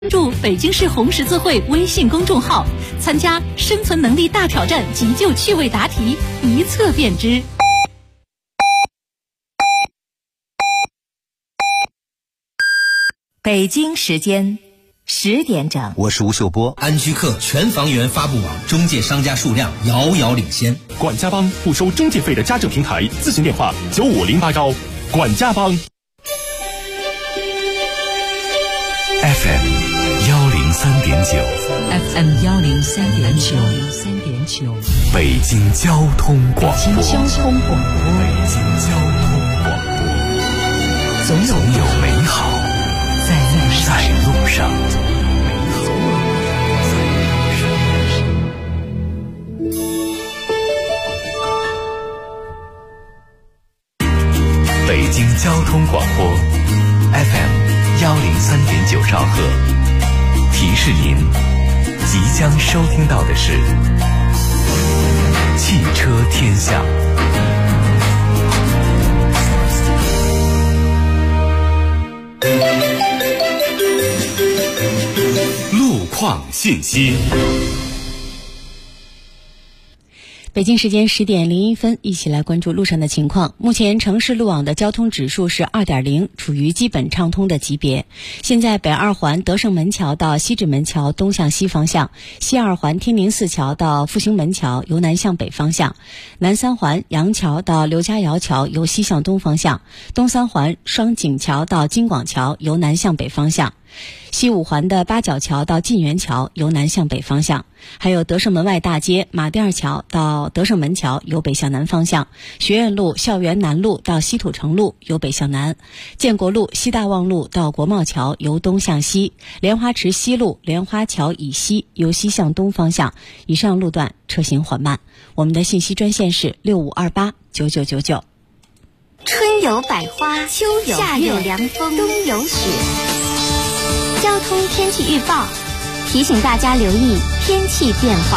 注北京市红十字会微信公众号，参加生存能力大挑战急救趣味答题，一测便知。 北京时间10点整， 我是吴秀波。 安居客全房源发布网中介商家数量遥遥领先。 管家帮不收中介费的家政平台，咨询电话9508管家帮。 FM 103.9 FM 103.9， 北京交通广播。 北京交通广播，总有美好在路上。 北京交通广播 FM 103.9兆赫，提示您即将收听到的是汽车天下。路况信息。 北京时间10点01分，一起来关注路上的情况。目前城市路网的交通指数是 2.0， 处于基本畅通的级别。现在北二环德胜门桥到西直门桥东向西方向，西二环天宁寺桥到复兴门桥由南向北方向，南三环杨桥到刘家窑桥由西向东方向，东三环双井桥到京广桥由南向北方向，西五环的八角桥到晋源桥由南向北方向，还有德胜门外大街马甸二桥到德胜门桥由北向南方向，学院路校园南路到西土城路由北向南，建国路西大望路到国贸桥由东向西，莲花池西路莲花桥以西由西向东方向，以上路段车行缓慢。我们的信息专线是65289999。 春有百花，秋有夏有凉风，冬有雪。交通天气预报提醒大家留意天气变化。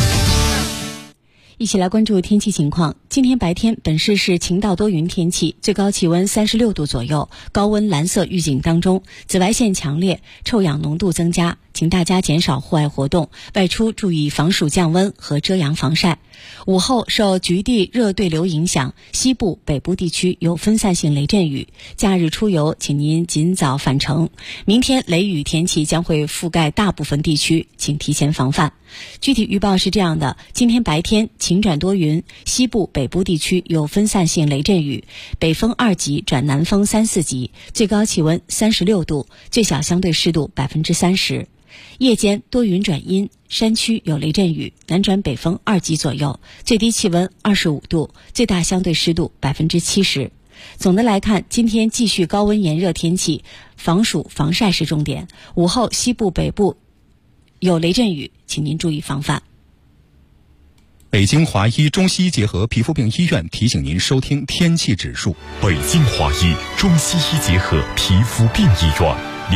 一起来关注天气情况。今天白天本市是晴到多云天气，最高气温36度左右，高温蓝色预警当中，紫外线强烈，臭氧浓度增加，请大家减少户外活动，外出注意防暑降温和遮阳防晒。午后受局地热对流影响，西部、北部地区有分散性雷阵雨，假日出游请您尽早返程。明天雷雨天气将会覆盖大部分地区，请提前防范。具体预报是这样的：今天白天晴转多云，西部、北部地区有分散性雷阵雨，北风2级转南风3、4级，最高气温36度，最小相对湿度30%。夜间多云转阴，山区有雷阵雨，南转北风2级左右，最低气温25度，最大相对湿度70%。总的来看，今天继续高温炎热天气，防暑防晒是重点。午后西部、北部有雷阵雨，请您注意防范。 北京华医中西医结合皮肤病医院提醒您收听天气指数。 北京华医中西医结合皮肤病医院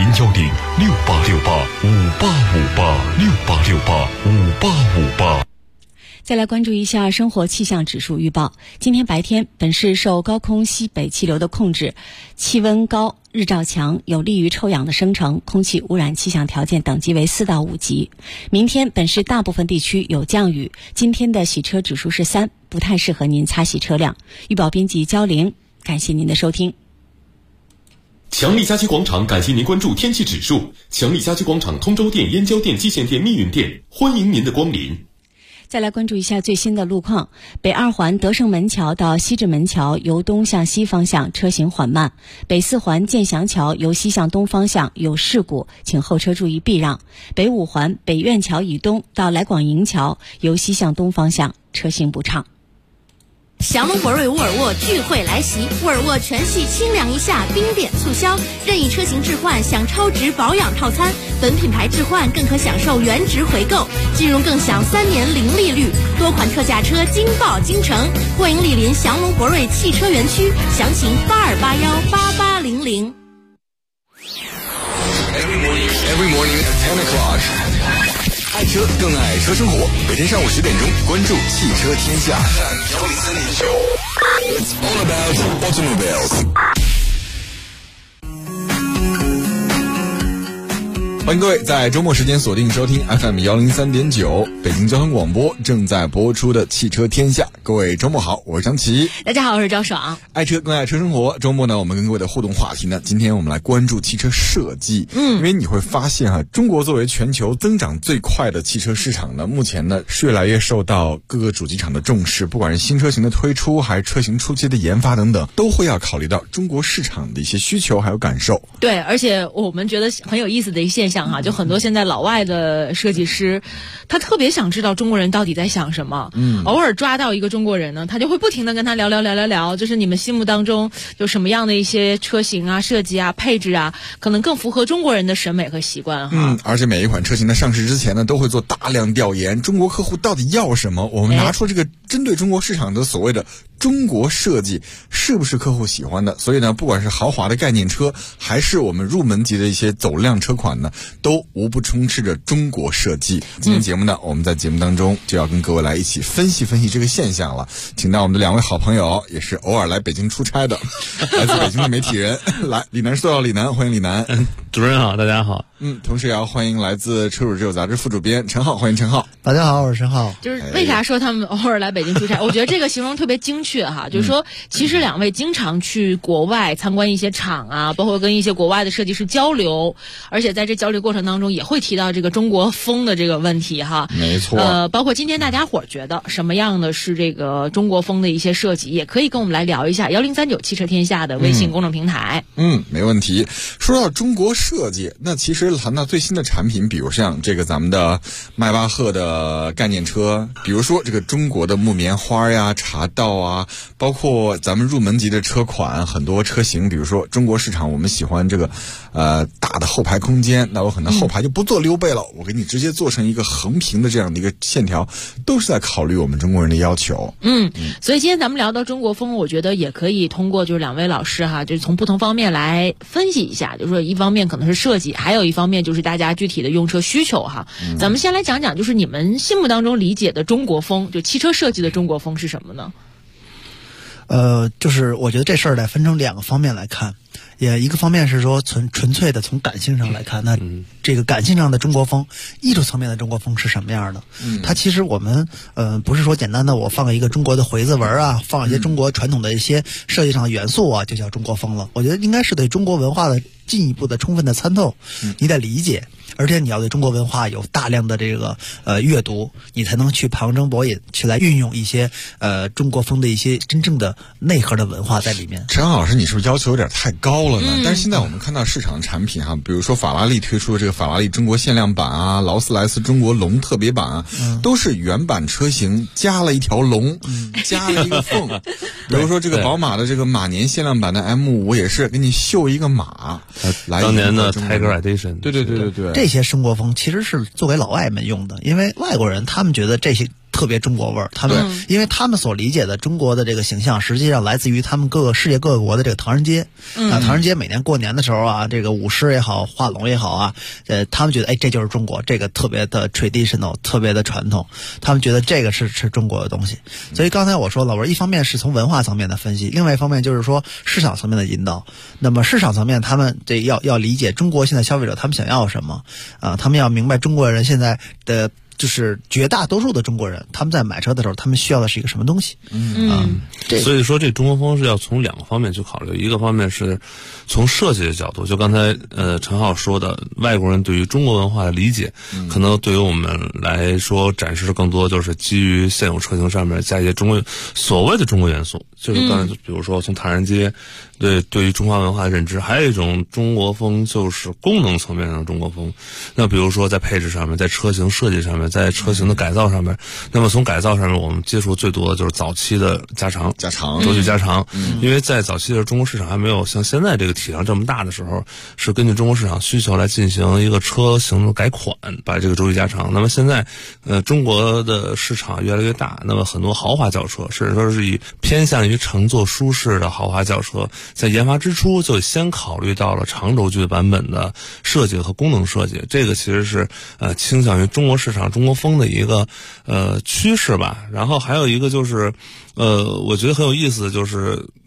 ，01068685858，68685858。 再来关注一下生活气象指数预报。今天白天本市受高空西北气流的控制，气温高，日照强，有利于臭氧的生成，空气污染气象条件等级为4到5级。明天本市大部分地区有降雨，今天的洗车指数是3，不太适合您擦洗车辆。预报编辑焦玲，感谢您的收听。 强力家居广场感谢您关注天气指数。强力家居广场通州店、燕郊店、蓟县店、密云店，欢迎您的光临。 再来关注一下最新的路况。北二环德胜门桥到西直门桥由东向西方向车行缓慢，北四环建祥桥由西向东方向有事故，请后车注意避让。北五环北苑桥以东到来广营桥由西向东方向车行不畅。 降龙博瑞沃尔沃聚会来袭，沃尔沃全系清凉一夏冰点促销，任意车型置换享超值保养套餐，本品牌置换更可享受原值回购，金融更享3年零利率，多款特价车惊爆京城，欢迎莅临降龙博瑞汽车园区，详情82818800。 Every morning at 10 o'clock. 爱车更爱车生活，每天上午10点钟，关注汽车天下。It's all about automobiles. 欢迎各位在周末时间锁定收听 FM 103.9北京交通广播正在播出的汽车天下。各位周末好，我是张琪。 大家好，我是赵爽。 爱车更爱车生活。周末呢，我们跟各位的互动话题呢，今天我们来关注汽车设计。因为你会发现中国作为全球增长最快的汽车市场呢，目前呢是越来越受到各个主机厂的重视，不管是新车型的推出，还是车型初期的研发等等，都会要考虑到中国市场的一些需求还有感受。 对，而且我们觉得很有意思的一个现象就很多现在老外的设计师，他特别想知道中国人到底在想什么。偶尔抓到一个中国人呢，他就会不停的跟他聊，就是你们心目当中有什么样的一些车型啊、设计啊、配置啊，可能更符合中国人的审美和习惯哈。 而且每一款车型的上市之前呢，都会做大量调研，中国客户到底要什么，我们拿出这个针对中国市场的所谓的中国设计，是不是客户喜欢的？所以呢，不管是豪华的概念车，还是我们入门级的一些走量车款呢，都无不充斥着中国设计。今天节目呢，我们在节目当中就要跟各位来一起分析这个现象了。请到我们的两位好朋友，也是偶尔来北京出差的来自北京的媒体人，来李楠说到李楠，欢迎李楠。 主持人好，大家好。 同时也要欢迎来自车主之友杂志副主编陈浩，欢迎陈浩。 大家好，我是陈浩。 就是为啥说他们偶尔来北京出差？我觉得这个形容特别精确哈，就是说其实两位经常去国外参观一些厂啊，包括跟一些国外的设计师交流，而且在这交流过程当中也会提到这个中国风的这个问题哈。 没错。 包括今天大家伙觉得什么样的是这个中国风的一些设计，也可以跟我们来聊一下1039汽车天下的微信公众平台。 没问题。说到中国设计，那其实谈到最新的产品，比如像这个咱们的迈巴赫的概念车，比如说这个中国的木棉花呀、茶道啊，包括咱们入门级的车款，很多车型，比如说中国市场我们喜欢这个大的后排空间，那我可能后排就不做溜背了，我给你直接做成一个横平的这样的一个线条，都是在考虑我们中国人的要求。 所以今天咱们聊到中国风，我觉得也可以通过就是两位老师哈，就是从不同方面来分析一下，就是说一方面可能是设计，还有一方面就是大家具体的用车需求哈。咱们先来讲讲，就是你们心目当中理解的中国风，就汽车设计的中国风是什么呢？ 就是我觉得这事儿得分成两个方面来看。也一个方面是说纯粹的从感性上来看，那这个感性上的中国风，艺术层面的中国风是什么样的？它其实我们不是说简单的我放一个中国的回字纹啊，放一些中国传统的一些设计上的元素啊，就叫中国风了。我觉得应该是对中国文化的进一步的充分的参透，你得理解，而且你要对中国文化有大量的这个阅读，你才能去旁征博引，去来运用一些中国风的一些真正的内核的文化在里面。 陈老师，你是不是要求有点太高了呢？但是现在我们看到市场产品哈，比如说法拉利推出的这个法拉利中国限量版啊，劳斯莱斯中国龙特别版啊，都是原版车型加了一条龙，加了一个凤。比如说这个宝马的这个马年限量版的 M5 也是给你绣一个马，来当年的 Tiger Edition。 对。 这些中国风其实是作为老外们用的，因为外国人他们觉得这些特别中国味儿，他们因为他们所理解的中国的这个形象，实际上来自于他们世界各个国的这个唐人街。唐人街每年过年的时候啊，这个舞狮也好，画龙也好啊，他们觉得这就是中国，这个特别的 traditional， 特别的传统，他们觉得这个是中国的东西。所以刚才我说了，一方面是从文化层面的分析，另外一方面就是说市场层面的引导。那么市场层面，他们这要理解中国现在消费者他们想要什么啊，他们要明白中国人现在的。就是绝大多数的中国人，他们在买车的时候，他们需要的是一个什么东西？ 所以说这中国风是要从两个方面去考虑，一个方面是从设计的角度，就刚才陈浩说的，外国人对于中国文化的理解，可能对于我们来说展示的更多就是基于现有车型上面加一些所谓的中国元素，就是刚才比如说从唐人街对于中华文化的认知，还有一种中国风就是功能层面上的中国风。那比如说在配置上面，在车型设计上面，在车型的改造上面，那么从改造上面我们接触最多的就是早期的加长轴距加长。因为在早期的中国市场还没有像现在这个体量这么大的时候，是根据中国市场需求来进行一个车型的改款，把这个轴距加长。那么现在中国的市场越来越大，那么很多豪华轿车甚至说是偏向于乘坐舒适的豪华轿车，在研发之初就先考虑到了长轴距版本的设计和功能设计，这个其实是倾向于中国市场中国风的一个趋势吧。然后还有一个就是我觉得很有意思的就是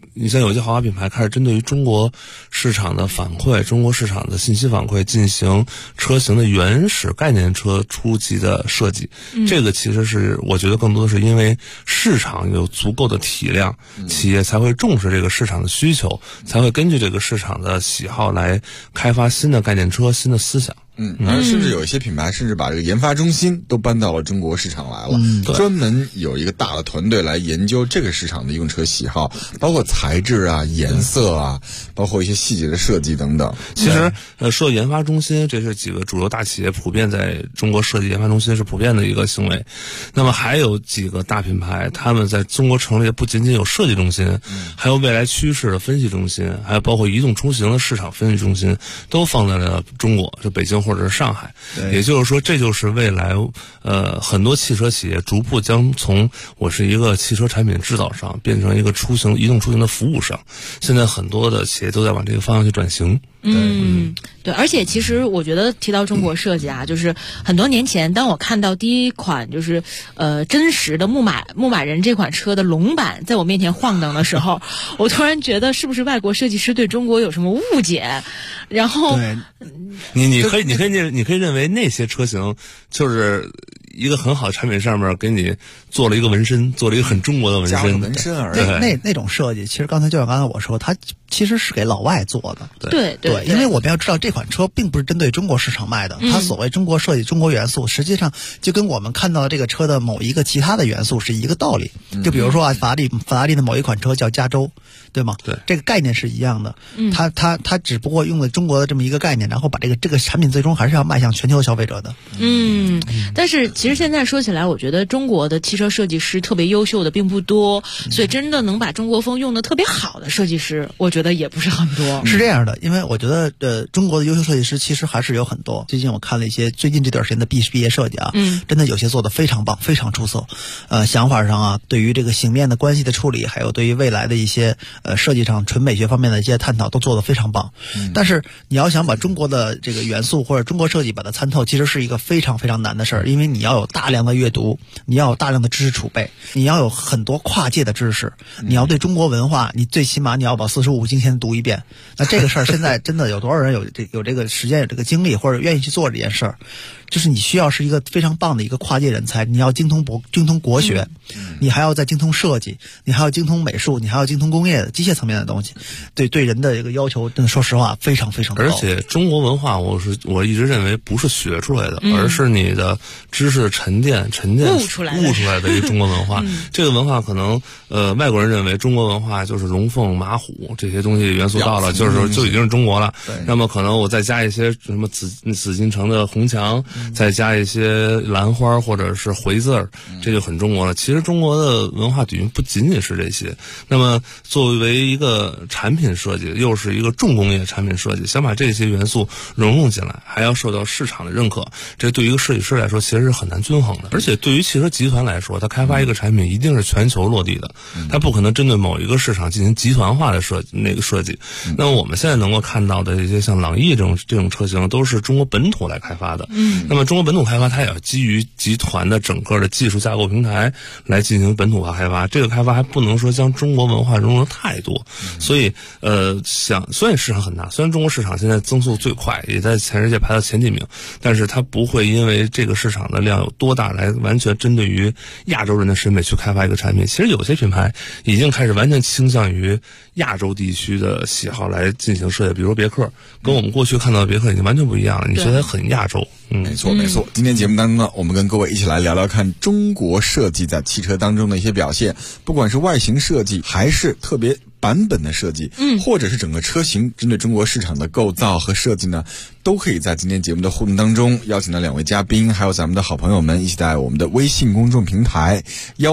你像有些豪华品牌开始针对于中国市场的反馈、中国市场的信息反馈进行车型的原始概念车初级的设计。这个其实是我觉得更多的是因为市场有足够的体量，企业才会重视这个市场的需求，才会根据这个市场的喜好来开发新的概念车、新的思想。 而甚至有一些品牌甚至把这个研发中心都搬到了中国市场来了，专门有一个大的团队来研究这个市场的用车喜好，包括材质啊、颜色啊，包括一些细节的设计等等。 其实说研发中心，这是几个主流大企业普遍在中国设计研发中心是普遍的一个行为。那么还有几个大品牌，他们在中国成立的不仅仅有设计中心，还有未来趋势的分析中心，还有包括移动出行的市场分析中心，都放在了中国，就北京或者是上海。也就是说，这就是未来很多汽车企业逐步将从我是一个汽车产品制造商变成一个移动出行的服务商。现在很多的企业都在往这个方向去转型。 对，而且其实我觉得提到中国设计啊，就是很多年前，当我看到第一款就是真实的牧马人这款车的龙版在我面前晃荡的时候，我突然觉得是不是外国设计师对中国有什么误解？然后你可以认为那些车型就是一个很好的产品上面给你做了一个纹身，做了一个很中国的纹身。 那种设计，其实就像刚才我说，它其实是给老外做的。 对， 因为我们要知道这款车并不是针对中国市场卖的，它所谓中国设计、中国元素，实际上就跟我们看到这个车的某一个其他的元素是一个道理。就比如说法拉利的某一款车叫加州，对吗？ 对， 这个概念是一样的。它只不过用了中国的这么一个概念，然后把这个产品最终还是要迈向全球消费者的。 但是其实现在说起来，我觉得中国的汽车设计师特别优秀的并不多，所以真的能把中国风用得特别好的设计师，我觉得也不是很多。 是这样的，因为我觉得中国的优秀设计师其实还是有很多。最近我看了一些最近这段时间的毕业设计啊，真的有些做得非常棒，非常出色。想法上啊，对于这个形面的关系的处理，还有对于未来的一些设计上纯美学方面的一些探讨，都做得非常棒。但是你要想把中国的这个元素或者中国设计把它参透，其实是一个非常非常难的事儿，因为你要有大量的阅读，你要有大量的知识储备，你要有很多跨界的知识，你要对中国文化，你最起码你要把45经先读一遍。那这个事儿现在真的有多少人有这个时间、有这个精力，或者愿意去做这件事儿？就是你需要是一个非常棒的一个跨界人才，你要精通国学，你还要再精通设计，你还要精通美术，你还要精通工业的机械层面的东西。对人的这个要求，真的说实话非常非常高。 而且中国文化，我一直认为不是学出来的，而是你的知识沉淀悟出来的一个中国文化。这个文化可能外国人认为中国文化就是龙凤马虎这些东西元素到了，就已经是中国了。那么可能我再加一些什么紫禁城的红墙，再加一些兰花或者是回字儿，这就很中国了。其实中国的文化底蕴不仅仅是这些。那么作为一个产品设计，又是一个重工业产品设计，想把这些元素融入进来，还要受到市场的认可，这对于一个设计师来说其实是很难均衡的。而且对于汽车集团来说，他开发一个产品一定是全球落地的，他不可能针对某一个市场进行集团化的设计。那么我们现在能够看到的一些像朗逸这种车型，都是中国本土来开发的。那么中国本土开发，它也要基于集团的整个的技术架构平台来进行本土化开发。这个开发还不能说将中国文化融入太多，所以虽然市场很大，虽然中国市场现在增速最快，也在全世界排到前几名，但是它不会因为这个市场的量有多大来完全针对于亚洲人的审美去开发一个产品。其实有些品牌已经开始完全倾向于亚洲地区的喜好来进行设计，比如别克，跟我们过去看到的别克已经完全不一样了，你觉得很亚洲。 没错。今天节目当中呢，我们跟各位一起来聊聊看中国设计在汽车当中的一些表现，不管是外形设计还是特别版本的设计，或者是整个车型针对中国市场的构造和设计呢，都可以在今天节目的互动当中邀请到两位嘉宾，还有咱们的好朋友们一起在我们的微信公众平台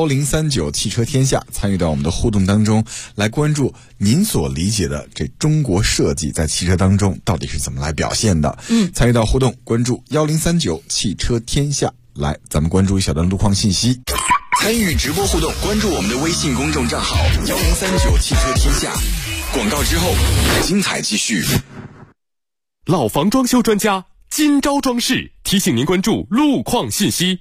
1039汽车天下参与到我们的互动当中，来关注您所理解的这中国设计在汽车当中到底是怎么来表现的。参与到互动，关注1039汽车天下。来，咱们关注一小段路况信息。参与直播互动，关注我们的微信公众账号1039汽车天下。广告之后，精彩继续。 老房装修专家今朝装饰提醒您关注路况信息。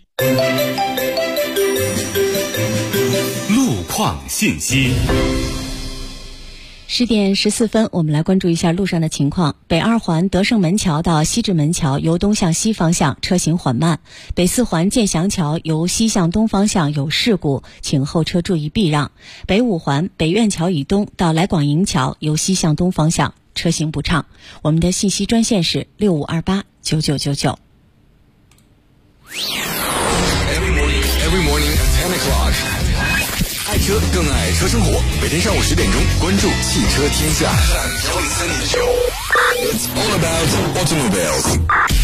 路况信息。 10点14分，我们来关注一下路上的情况。北2环德胜门桥到西直门桥由东向西方向车行缓慢，北4环建祥桥由西向东方向有事故，请后车注意避让。北5环北苑桥以东到来广营桥由西向东方向车行不畅。我们的信息专线是65289999。 Every morning at 10 o'clock. 爱车更爱车生活，每天上午10点钟，关注汽车天下。It's all about automobiles.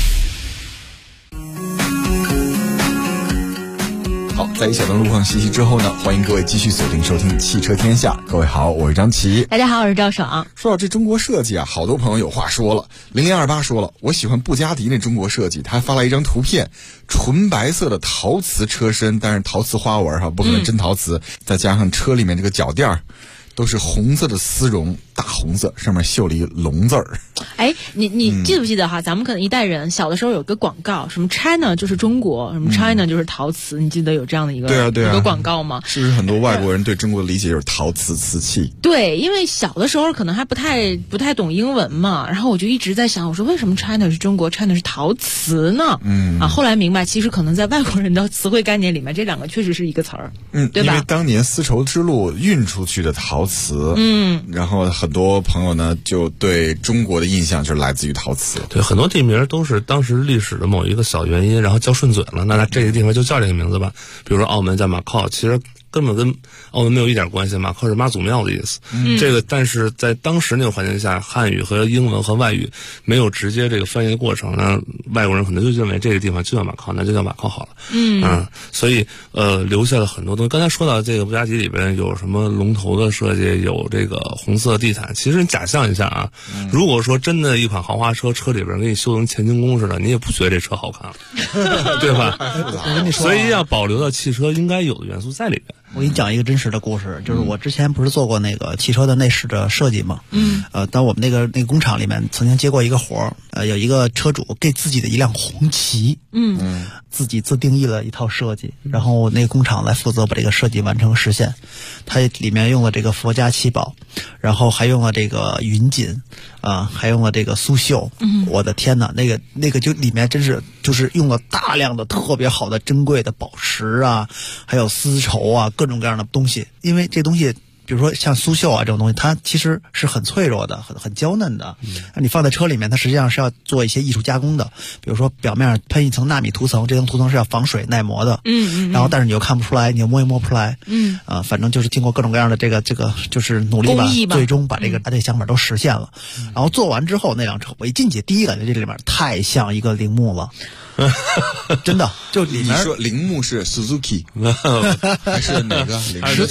好，在一小段路况信息之后呢，欢迎各位继续锁定收听汽车天下。各位好，我是张琪。 大家好，我是赵爽。 说到这中国设计啊，好多朋友有话说了。0028说了，我喜欢布加迪那中国设计，他还发来一张图片，纯白色的陶瓷车身，但是陶瓷花纹哈，不可能真陶瓷，再加上车里面这个脚垫都是红色的丝绒，大红色，上面绣了一个龙字儿。 哎，你记不记得哈？咱们可能一代人小的时候有个广告，什么 China 就是中国，什么 China 就是陶瓷，你记得有这样的一个一个广告吗？ 是不是很多外国人对中国的理解就是陶瓷瓷器？ 对，因为小的时候可能还不太懂英文嘛，然后我就一直在想，我说为什么 China 是中国 ，China 是陶瓷呢？后来明白，其实可能在外国人的词汇概念里面，这两个确实是一个词儿，对吧？ 因为当年丝绸之路运出去的陶瓷，然后很多朋友呢就对中国的印象就是来自于陶瓷。 对，很多地名都是当时历史的某一个小原因，然后叫顺嘴了，那这个地方就叫这个名字吧。比如说澳门叫马靠，其实根本跟澳门没有一点关系，马靠是妈祖庙的意思。这个但是在当时那个环境下，汉语和英文和外语没有直接这个翻译的过程，那外国人可能就认为这个地方就叫马靠，那就叫马靠好了。所以留下了很多东西。刚才说到这个布加迪里边有什么龙头的设计，有这个红色地毯，其实你假象一下啊，如果说真的一款豪华车，车里边给你修成乾清宫似的，你也不觉得这车好看了，对吧？所以要保留到汽车应该有的元素在里边。 我给你讲一个真实的故事，就是我之前不是做过那个汽车的内饰的设计嘛，当我们那个工厂里面曾经接过一个活儿，有一个车主给自己的一辆红旗，自己自定义了一套设计，然后那个工厂来负责把这个设计完成实现。它里面用了这个佛家七宝，然后还用了这个云锦，还用了这个苏绣。我的天哪，那个就里面真是就是用了大量的特别好的珍贵的宝石啊，还有丝绸啊，各种各样的东西。因为这东西比如说像苏绣啊这种东西，它其实是很脆弱的，很娇嫩的。你放在车里面，它实际上是要做一些艺术加工的，比如说表面喷一层纳米涂层，这层涂层是要防水耐磨的。然后但是你又看不出来，你又摸也摸不出来。反正就是经过各种各样的这个就是努力吧，最终把这个想法都实现了。然后做完之后，那辆车我一进去，第一感觉这里面太像一个铃木了。真的，就里面你说铃木是 Suzuki 还是哪个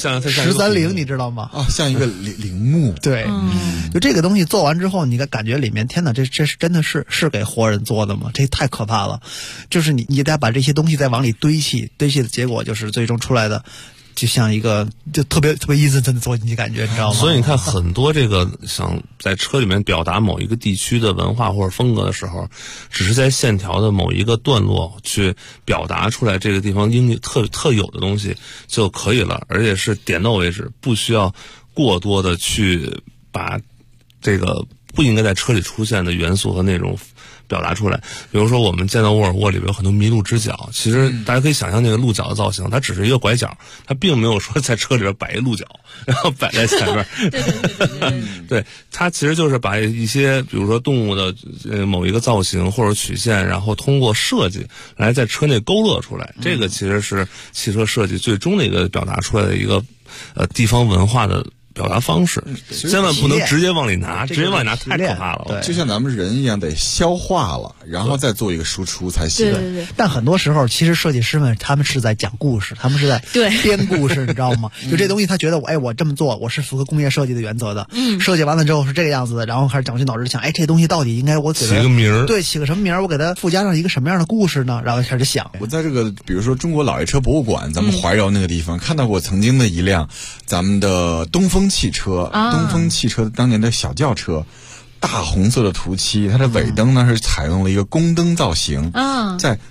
？130你知道吗？ 像一个铃木。 对，就这个东西做完之后，你感觉里面，天哪，这是真的是给活人做的吗？这太可怕了！就是你得把这些东西再往里堆砌的结果，就是最终出来的。就像一个就特别阴森森的做进去感觉，你知道吗？ 所以你看很多这个想在车里面表达某一个地区的文化或者风格的时候，只是在线条的某一个段落去表达出来这个地方特有的东西就可以了，而且是点到为止，不需要过多的去把这个不应该在车里出现的元素和内容表达出来。比如说我们见到沃尔沃里边有很多麋鹿直角，其实大家可以想象那个鹿角的造型，它只是一个拐角，它并没有说在车里边摆一鹿角然后摆在前面。对，它其实就是把一些比如说动物的某一个造型或者曲线，然后通过设计来在车内勾勒出来。这个其实是汽车设计最终的一个表达出来的一个地方文化的表达方式，千万不能直接往里拿，直接往里拿太可怕了。 对，就像咱们人一样，得消化了，然后再做一个输出才行。 对。但很多时候，其实设计师们他们是在讲故事，他们是在编故事，你知道吗？就这东西，他觉得我这么做，我是符合工业设计的原则的。设计完了之后是这个样子的，然后开始绞尽脑汁想，这东西到底应该我给它起个名儿， 对，起个什么名儿？我给它附加上一个什么样的故事呢？然后开始想。 我在这个比如说中国老爷车博物馆，咱们怀柔那个地方看到过曾经的一辆咱们的东风汽车。东风汽车当年的小轿车，大红色的涂漆，它的尾灯呢是采用了一个宫灯造型，在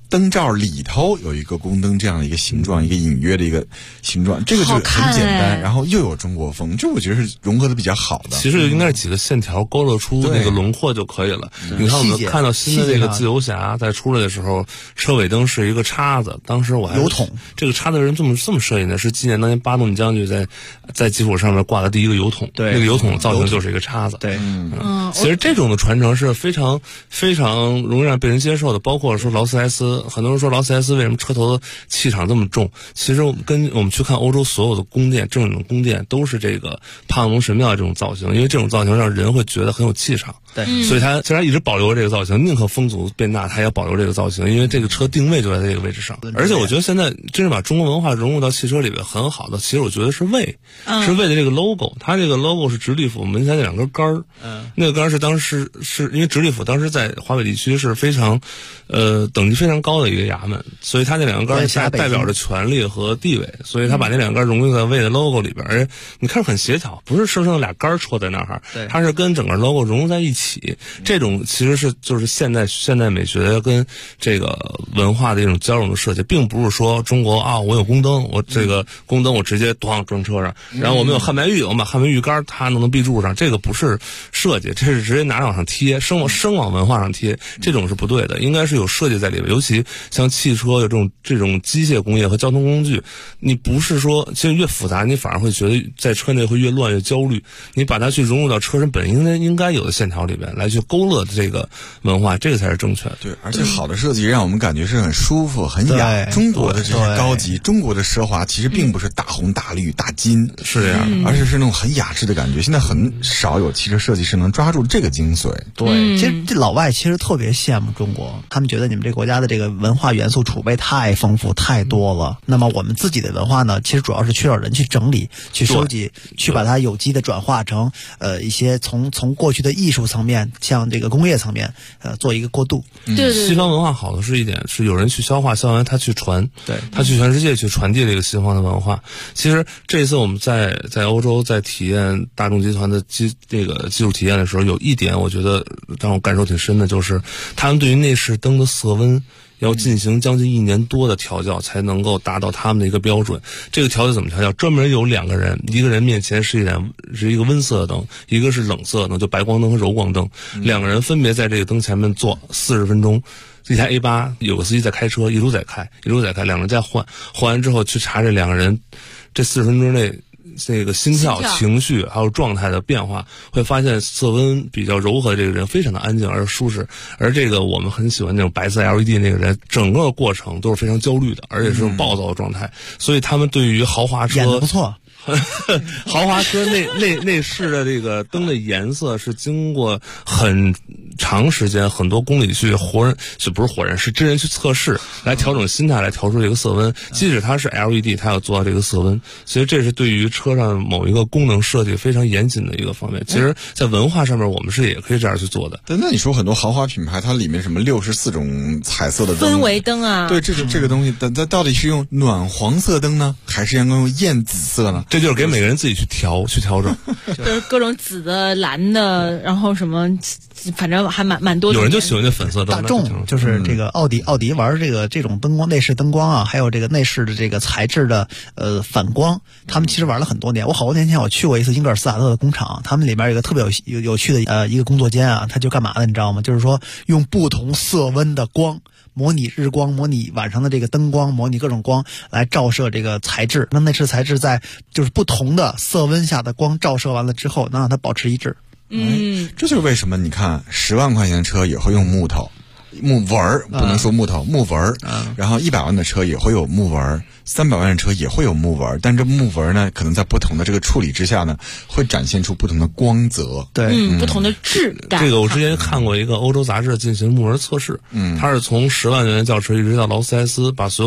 灯罩里头有一个宫灯这样的一个形状，一个隐约的一个形状，这个就很简单，然后又有中国风，这我觉得是融合的比较好的。 其实应该是几个线条勾勒出那个轮廓就可以了。你看我们看到新的这个自由侠在出来的时候，车尾灯是一个叉子，当时我还油桶， 这个叉子人这么设计的，是纪念当年巴顿将军在基础上面挂的第一个油桶， 对， 那个油桶的造型就是一个叉子。 对， 其实这种的传承是非常非常容易让被人接受的，包括说劳斯莱斯，很多人说劳斯莱斯为什么车头的气场这么重？其实跟我们去看欧洲所有的宫殿，正经的宫殿都是这个帕特农神庙这种造型，因为这种造型让人会觉得很有气场。 对， 所以它虽然一直保留这个造型，宁可风阻变大，它也要保留这个造型，因为这个车定位就在这个位置上。而且我觉得现在真是把中国文化融入到汽车里边很好的，其实我觉得是魏的这个 logo， 它这个 logo 是直立幅门前那两根杆儿，那个杆儿是当时是因为直立幅当时在华北地区是非常等级非常高的一个衙门，所以它那两根杆儿代表着权力和地位，所以它把那两根杆融入在魏的 logo 里边，而且你看很协调，不是生生俩杆儿戳在那儿，它是跟整个 logo 融入在一起。这种其实是就是现代美学跟这个文化的一种交融的设计，并不是说中国啊，我有宫灯，我这个宫灯我直接装车上，然后我们有汉白玉，我们把汉白玉杆它能壁柱上，这个不是设计，这是直接拿着往上贴，生往文化上贴，这种是不对的，应该是有设计在里面。尤其像汽车有这种机械工业和交通工具，你不是说其实越复杂，你反而会觉得在车内会越乱越焦虑，你把它去融入到车身本应该有的线条里边来去勾勒这个文化，这个才是正确的。 对，而且好的设计让我们感觉是很舒服很雅。中国的这些高级，中国的奢华其实并不是大红大绿大金， 是这样， 而是那种很雅致的感觉。现在很少有汽车设计师能抓住这个精髓。 对，其实这老外其实特别羡慕中国，他们觉得你们这个国家的这个文化元素储备太丰富太多了。那么我们自己的文化呢，其实主要是缺少人去整理、去收集、去把它有机的转化成一些从过去的艺术层面向这个工业层面做一个过渡。 对， 西方文化好的是一点是有人去消化完他去传， 对， 他去全世界去传递这个西方的文化。其实这一次我们在欧洲在体验大众集团的这个技术体验的时候，有一点我觉得让我感受挺深的，就是他们对于内饰灯的色温要进行将近1年多的调教，才能够达到他们的一个标准。这个调教怎么调教？专门有2个人，一个人面前是一个温色的灯，一个是冷色的灯，就白光灯和柔光灯。2个人分别在这个灯前面坐40分钟。一台 A8 有个司机在开车，一路在开，2个人在换完之后去查这2个人这40分钟内这个心跳、情绪还有状态的变化，会发现色温比较柔和的这个人非常的安静而舒适，而这个我们很喜欢那种白色 LED 那个人，整个过程都是非常焦虑的，而且是种暴躁的状态。所以他们对于豪华车演得不错。 豪华车内饰的这个灯的颜色是经过很长时间很多公里去是真人去测试，来调整心态，来调出这个色温。即使它是 LED， 它要做到这个色温，所以这是对于车上某一个功能设计非常严谨的一个方面。其实在文化上面我们是也可以这样去做的。 那你说很多豪华品牌它里面什么64种彩色的灯， 氛围灯啊， 对，这个东西它到底是用暖黄色灯呢，还是应该用艳紫色呢？ 这就是给每个人自己去调整， 就是各种紫的、蓝的，然后什么，反正还蛮多的。 有人就喜欢这粉色灯。 大众就是这个奥迪玩这种灯光内饰灯光啊，还有这个内饰的这个材质的反光，他们其实玩了很多年。我好多年前我去过一次英格尔斯塔特的工厂，他们里边有一个特别有趣的一个工作间啊，他就干嘛的你知道吗？就是说用不同色温的光。模拟日光，模拟晚上的这个灯光，模拟各种光来照射这个材质，那内饰材质在就是不同的色温下的光照射完了之后，能让它保持一致。 这就是为什么你看10万块钱的车也会用木纹儿，不能说木头，木纹儿。然后100万的车也会有木纹儿，300万的车也会有木纹儿，但这木纹呢，可能在不同的这个处理之下呢，会展现出不同的光泽， 对， 不同的质感。 这个我之前看过一个欧洲杂志进行木纹测试，它是从10万元的轿车一直到劳斯莱斯，把所有的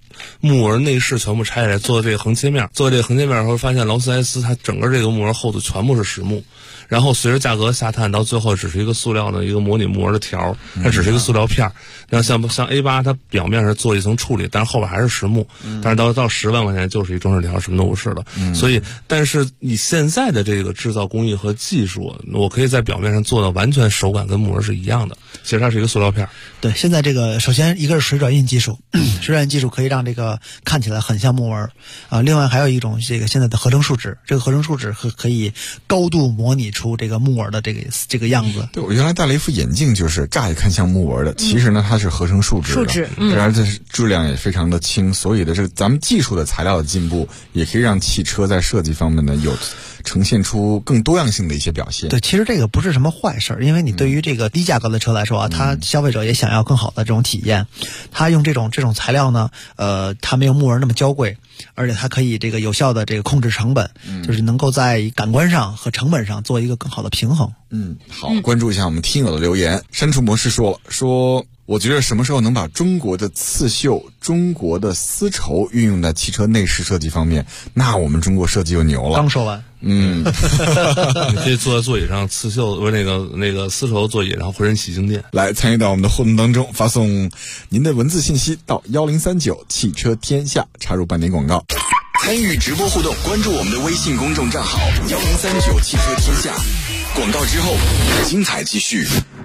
木纹内饰全部拆下来做这个横切面，做这个横切面后发现劳斯莱斯它整个这个木纹厚度全部是实木，然后随着价格下探，到最后只是一个塑料的一个模拟木纹的条，它只是一个塑料片。那像 A8 它表面是做一层处理，但是后边还是实木，但是到10万块钱就是一装饰条，什么都不是了。所以但是你现在的这个制造工艺和技术，我可以在表面上做到完全手感跟木纹是一样的，其实它是一个塑料片。 对，现在这个首先一个是水转印技术，水转印技术可以让这个看起来很像木纹啊。另外还有一种这个现在的合成树脂，这个合成树脂可以高度模拟出这个木纹的这个样子。 对，我原来戴了一副眼镜，就是乍一看像木纹的，其实呢它是合成树脂的，而且质量也非常的轻，所以的这个咱们技术的材料的进步，也可以让汽车在设计方面呢有呈现出更多样性的一些表现。 对，其实这个不是什么坏事，因为你对于这个低价格的车来说啊，它消费者也想要更好的这种体验，它用这种材料呢，它没有木纹那么娇贵，而且它可以这个有效的这个控制成本，就是能够在感官上和成本上做一个更好的平衡。 好，关注一下我们听友的留言。删除模式说我觉得什么时候能把中国的刺绣、中国的丝绸运用在汽车内饰设计方面，那我们中国设计就牛了。 刚说完。 你可以坐在座椅上刺绣，不是那个丝绸座椅，然后浑身起静电。 来参与到我们的互动当中，发送您的文字信息到1039汽车天下，插入半点广告。 参与直播互动，关注我们的微信公众账号1039汽车天下。广告之后，精彩继续。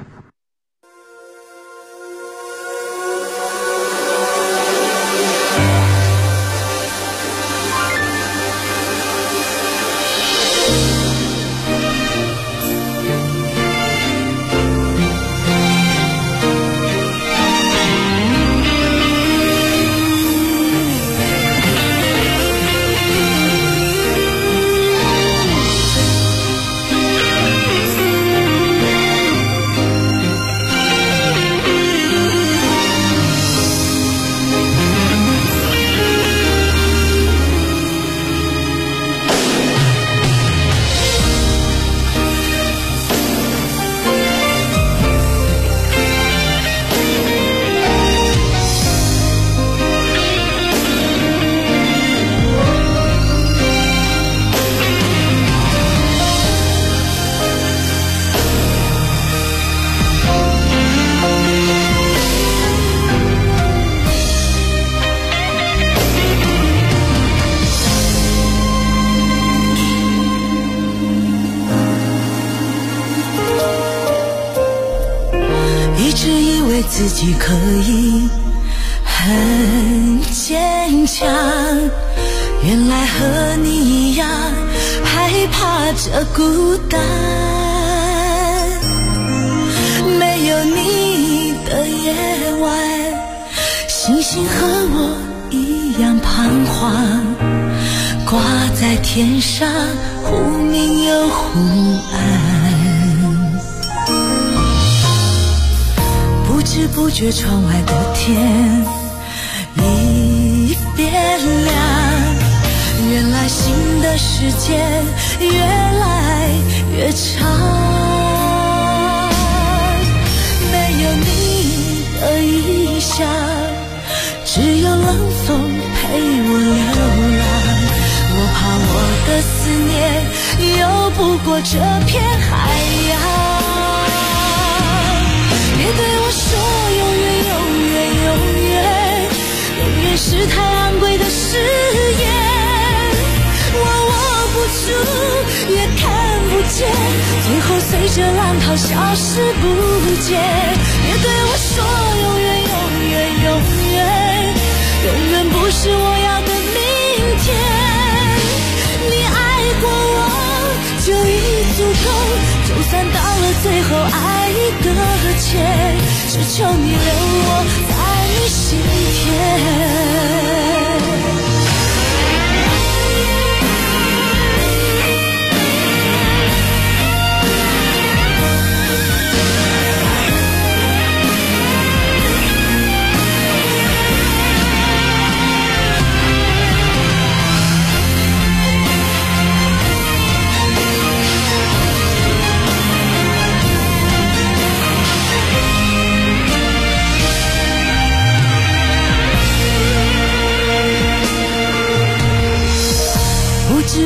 自己可以很坚强，原来和你一样害怕这孤单，没有你的夜晚，星星和我一样彷徨，挂在天上，忽明又忽暗，不知不觉窗外的天已变亮，原来新的时间越来越长，没有你的异乡，只有冷风陪我流浪，我怕我的思念游不过这片海洋，别对我说永远永远永远，永远是太昂贵的誓言，我握不住也看不见，最后随着浪涛消失不见，别对我说永远永远永远，永远不是我要的明天，你爱过我就已足够，就算到了最后爱已搁浅，只求你留我在你心田。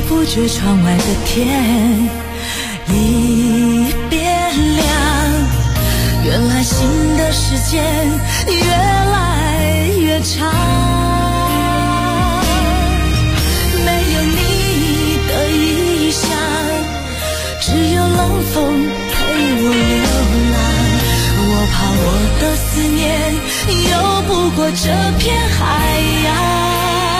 不觉窗外的天已变亮，原来心的时间越来越长，没有你的异乡，只有冷风陪我流浪，我怕我的思念游不过这片海洋。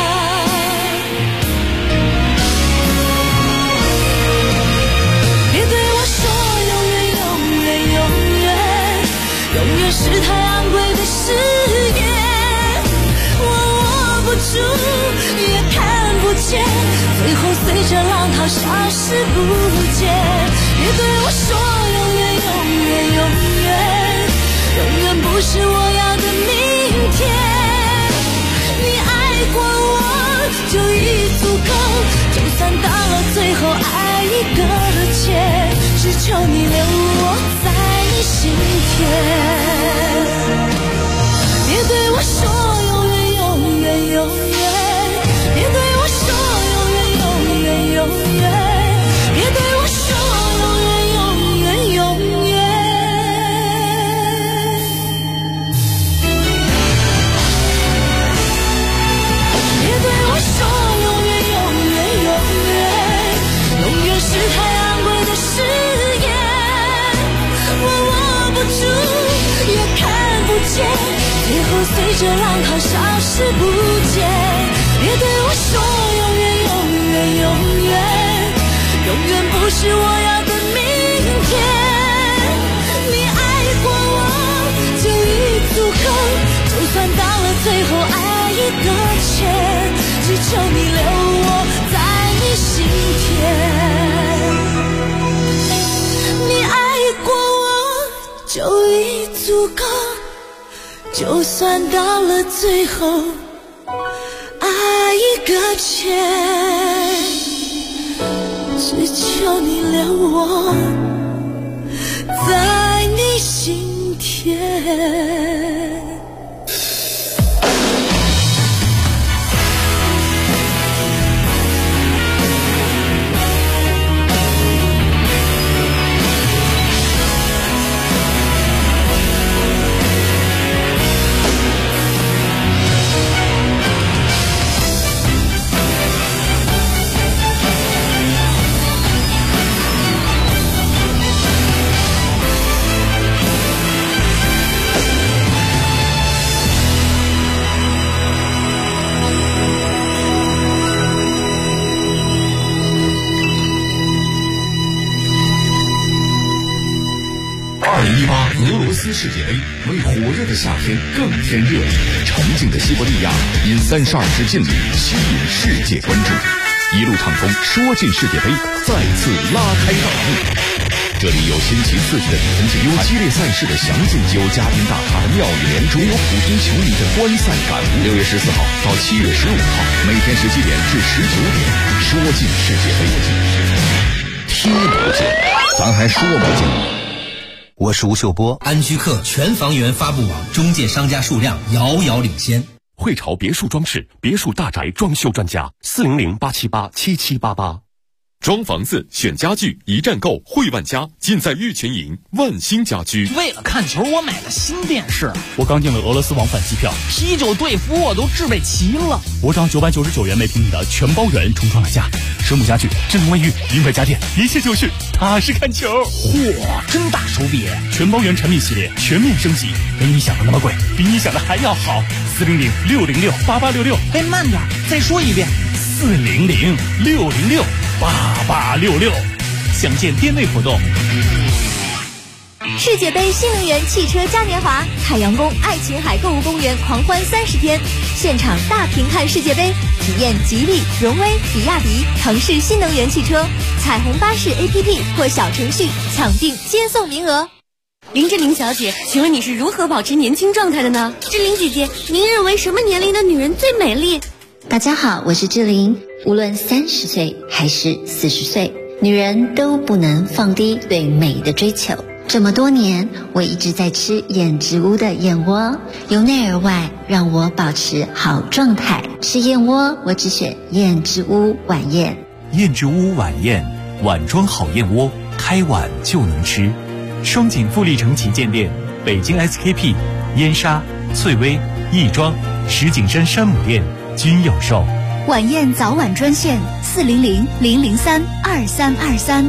永远是太昂贵的誓言，我握不住也看不见，最后随着浪涛消失不见。别对我说永远永远永远，永远不是我要的明天。你爱过我就已足够，就算到了最后爱一搁浅，只求你留我在你心田。别对我说永远永远永远，别对我说永远永远永远，别对我说永远永远永远。别对我说永远永远永远，永远是太昂贵的誓言，我握不住也看不见，最后随着浪涛消失不见。别对我说永远永远永远，永远不是我要的明天。你爱过我就已足够，就算到了最后爱一搁浅，只求你留我在你心田。你爱过我就已足够，就算到了最后爱一搁浅，只求你留我在你心田。 俄罗斯世界杯为火热的夏天更添热情，沉静的西伯利亚因32支劲旅吸引世界关注，一路畅通说进世界杯再次拉开大幕。这里有新奇刺激的比分竞赛，有激烈赛事的详尽，有嘉宾大咖的妙语连珠，有普通球迷的观赛感悟。6月14号到7月15号，每天17点至19点，说进世界杯，踢不进，咱还说不进。 我是吴秀波。 安居客全房源发布网中介商家数量遥遥领先。 汇潮别墅装饰别墅大宅装修专家400-878-7788。装房子选家具一站购汇万家，尽在玉泉营万兴家居。 为了看球我买了新电视，我刚订了俄罗斯往返机票，啤酒队服我都置备齐了。我涨999元每平米的全包圆重创了价，蛇母家具、智能卫浴、零块家电，一切就是踏实看球。嚯，真大手笔！全包圆产品系列全面升级，没你想的那么贵，比你想的还要好。400-606-8866。哎，慢点，再说一遍。400-606-8866，详见店内活动。 世界杯新能源汽车嘉年华，海洋宫爱琴海购物公园狂欢30天，现场大屏看世界杯，体验吉利、荣威、比亚迪、腾势新能源汽车，彩虹巴士 APP 或小程序抢订接送名额。 林志玲小姐，请问你是如何保持年轻状态的呢？志玲姐姐，您认为什么年龄的女人最美丽？ 大家好，我是志玲。无论30岁还是40岁，女人都不能放低对美的追求。这么多年，我一直在吃燕之屋的燕窝，由内而外让我保持好状态。吃燕窝，我只选燕之屋晚宴。 燕之屋晚宴，碗装好燕窝，开碗就能吃。双井富力城旗舰店、北京 SKP、燕莎、翠微、亦庄、石景山山姆店均有售。 晚宴早晚专线400-003-2323。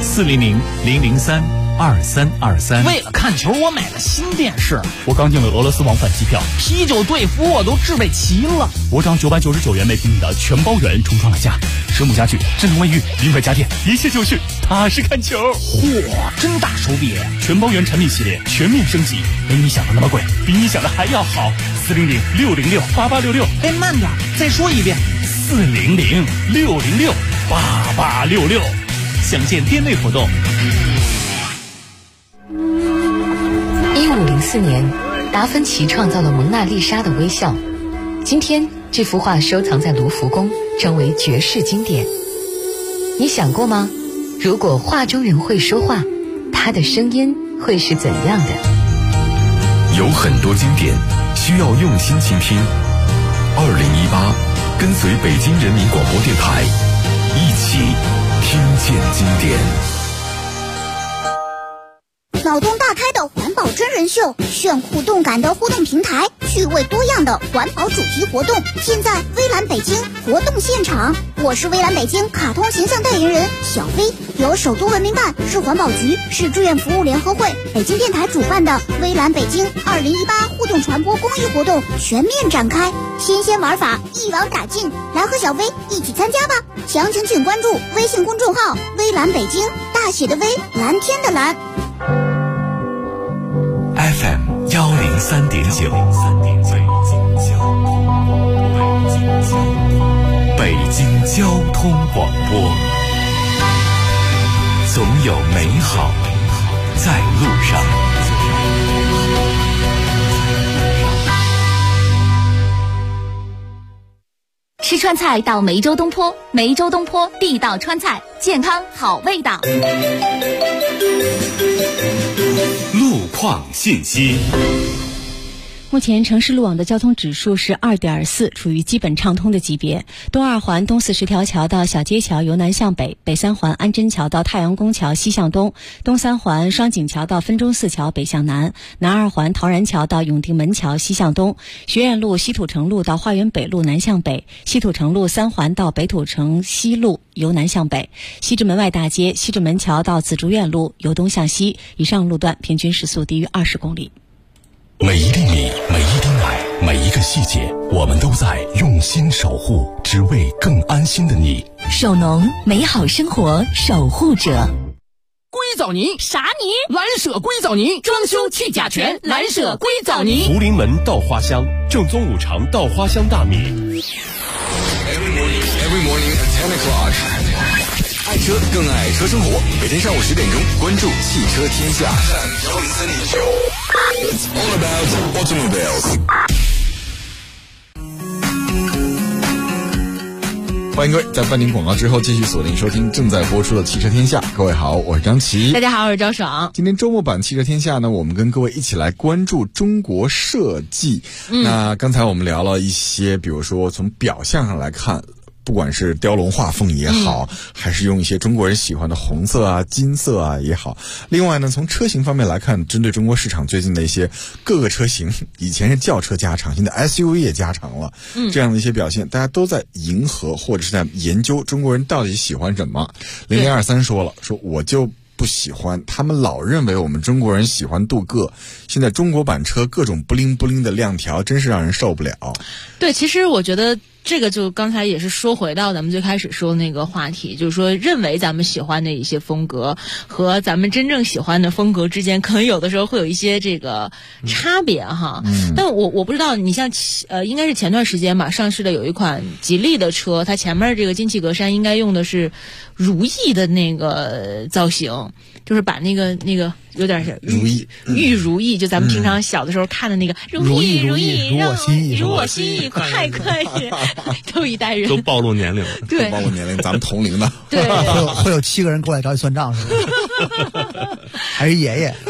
400-003-2323。 为了看球，我买了新电视。我刚订了俄罗斯往返机票，啤酒、队服我都置备齐了。我涨999元每平米的全包圆重创了价，蛇母家具、智能卫浴、临快家电，一切就是踏实看球。嚯，真大手笔！全包圆产品系列全面升级，没你想的那么贵，比你想的还要好。400-606-8866。哎，慢点，再说一遍。400-606-8866。 详见店内活动。 1504年，达芬奇创造了蒙娜丽莎的微笑。今天，这幅画收藏在卢浮宫，成为绝世经典。你想过吗？如果画中人会说话，他的声音会是怎样的？ 有很多经典需要用心倾听。2018，跟随北京人民广播电台，一起听见经典。 脑洞大开的环保真人秀，炫酷动感的互动平台，趣味多样的环保主题活动，现在微蓝北京活动现场。我是微蓝北京卡通形象代言人小飞，由首都文明办、市环保局、市志愿服务联合会、北京电台主办的微蓝北京2018互动传播公益活动全面展开，新鲜玩法一网打尽，来和小飞一起参加吧！详情请关注微信公众号微蓝北京，大写的微，蓝天的蓝。 FM 103.9，北京交通广播，总有美好在路上。 吃川菜到梅州东坡，梅州东坡地道川菜，健康好味道。 路况信息。 目前城市路网的交通指数是2.4，处于基本畅通的级别。东二环东40条桥到小街桥由南向北，北三环安贞桥到太阳宫桥西向东，东三环双井桥到分钟寺桥北向南，南二环陶然桥到永定门桥西向东，学院路西土城路到花园北路南向北，西土城路3环到北土城西路由南向北，西直门外大街西直门桥到紫竹院路由东向西，以上路段平均时速低于20公里。 每一粒米，每一滴奶，每一个细节，我们都在用心守护，只为更安心的你。 手农，美好生活守护者。 硅藻泥啥泥？蓝舍硅藻泥，装修去甲醛，蓝舍硅藻泥。 福临门稻花香，正宗五常稻花香大米。 Every morning at 10 o'clock。爱车更爱车生活，每天上午10点钟，关注汽车天下。It's all about automobiles。 欢迎各位在半点广告之后继续锁定收听正在播出的汽车天下。各位好，我是张琪。 大家好，我是赵爽。 今天周末版汽车天下呢，我们跟各位一起来关注中国设计。那刚才我们聊了一些，比如说从表象上来看，不管是雕龙画凤也好，还是用一些中国人喜欢的红色啊、金色啊也好。另外呢，从车型方面来看，针对中国市场最近的一些各个车型，以前是轿车加长，现在 SUV 也加长了，这样的一些表现，大家都在迎合或者是在研究中国人到底喜欢什么。0023说了，说我就不喜欢，他们老认为我们中国人喜欢镀铬，现在中国版车各种不灵不灵的亮条，真是让人受不了。 对，其实我觉得这个就刚才也是说回到咱们最开始说的那个话题，就是说认为咱们喜欢的一些风格和咱们真正喜欢的风格之间，可能有的时候会有一些这个差别哈。但我不知道，你像应该是前段时间吧，上市的有一款吉利的车，它前面这个进气格栅应该用的是如意的那个造型，就是把那个有点是如意， 玉如意，就咱们平常小的时候看的那个如意如意， 如我心意， 如我心意，快快是，都一代人都暴露年龄了， 对， 暴露年龄，咱们同龄的， 对， 会有7个人过来找你算账是吧？还是爷爷？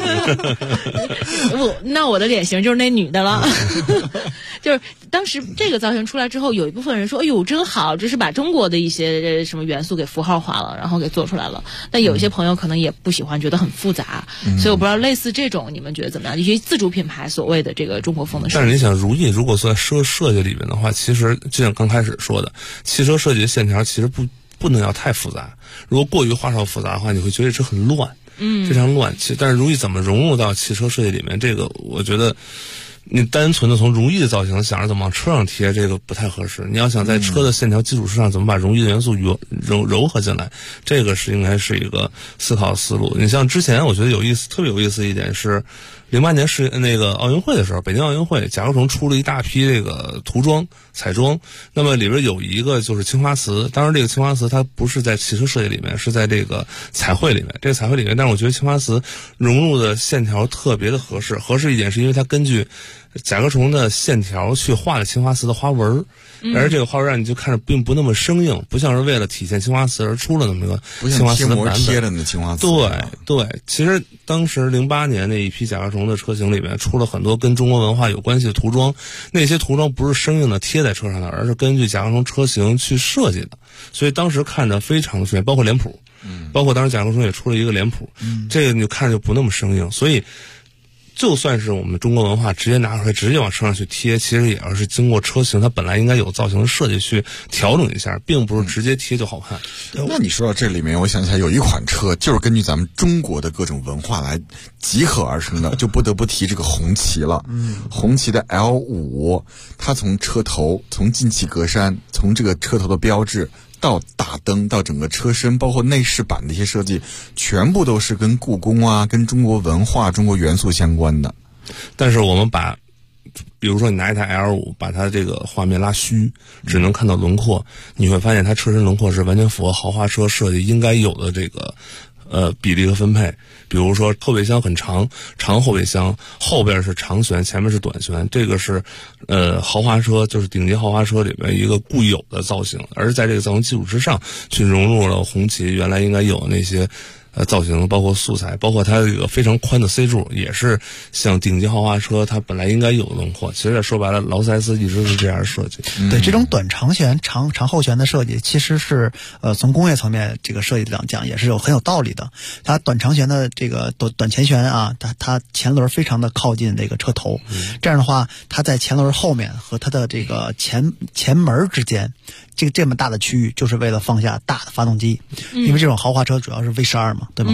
那我的脸型就是那女的了。就是当时这个造型出来之后，有一部分人说：“哎呦，真好，这是把中国的一些什么元素给符号化了，然后给做出来了。”但有一些朋友可能也不喜欢，觉得很复杂，所以我不知道类似这种你们觉得怎么样？一些自主品牌所谓的这个中国风的设计。 但是你想，如意如果在设计里面的话，其实就像刚开始说的，汽车设计的线条其实不能要太复杂。如果过于花哨复杂的话，你会觉得这很乱，非常乱。但是如意怎么融入到汽车设计里面，这个我觉得。你单纯的从如意的造型想着怎么往车上贴，这个不太合适。你要想在车的线条基础之上怎么把如意的元素柔合进来，这个应该是一个思考思路。你像之前我觉得特别有意思一点是08年是那个奥运会的时候，北京奥运会甲壳虫出了一大批这个涂装彩妆，那么里边有一个就是青花瓷，当然这个青花瓷它不是在汽车设计里面，是在这个彩绘里面。这个彩绘里面，但是我觉得青花瓷融入的线条特别的合适。合适一点是因为它根据甲壳虫的线条去画了青花瓷的花纹，而这个花纹让你就看着并不那么生硬，不像是为了体现青花瓷而出了那么个青花瓷的版本。 贴的那青花瓷。 对，其实当时08年那一批甲壳虫的车型里面出了很多跟中国文化有关系的涂装，那些涂装不是生硬的贴在车上的，而是根据甲壳虫车型去设计的，所以当时看着非常的顺眼，包括脸谱，包括当时甲壳虫也出了一个脸谱，这个你看着就不那么生硬，所以。就算是我们中国文化直接拿出来，直接往车上去贴，其实也要是经过车型它本来应该有造型的设计去调整一下，并不是直接贴就好看。 那你说到这里面，我想起来有一款车就是根据咱们中国的各种文化来集合而生的，就不得不提这个红旗了。红旗的 L5，它从车头，从进气格栅，从这个车头的标志。到大灯，到整个车身，包括内饰板的一些设计，全部都是跟故宫啊、跟中国文化、中国元素相关的。 但是我们比如说你拿一台 L5，把它这个画面拉虚，只能看到轮廓，你会发现它车身轮廓是完全符合豪华车设计应该有的这个比例和分配。比如说后备箱很长后备箱，后边是长悬，前面是短悬，这个是豪华车，就是顶级豪华车里边一个固有的造型，而在这个造型基础之上去融入了红旗原来应该有的那些造型，包括素材，包括它这个非常宽的 C 柱，也是像顶级豪华车它本来应该有的轮廓。其实说白了，劳斯莱斯一直是这样设计。 对，这种短长悬、长后悬的设计，其实是从工业层面这个设计上讲也是很有道理的。它短长悬的这个短前悬啊，它前轮非常的靠近这个车头，这样的话，它在前轮后面和它的这个前门之间。这么大的区域就是为了放下大的发动机，因为这种豪华车主要是 V12 嘛，对吗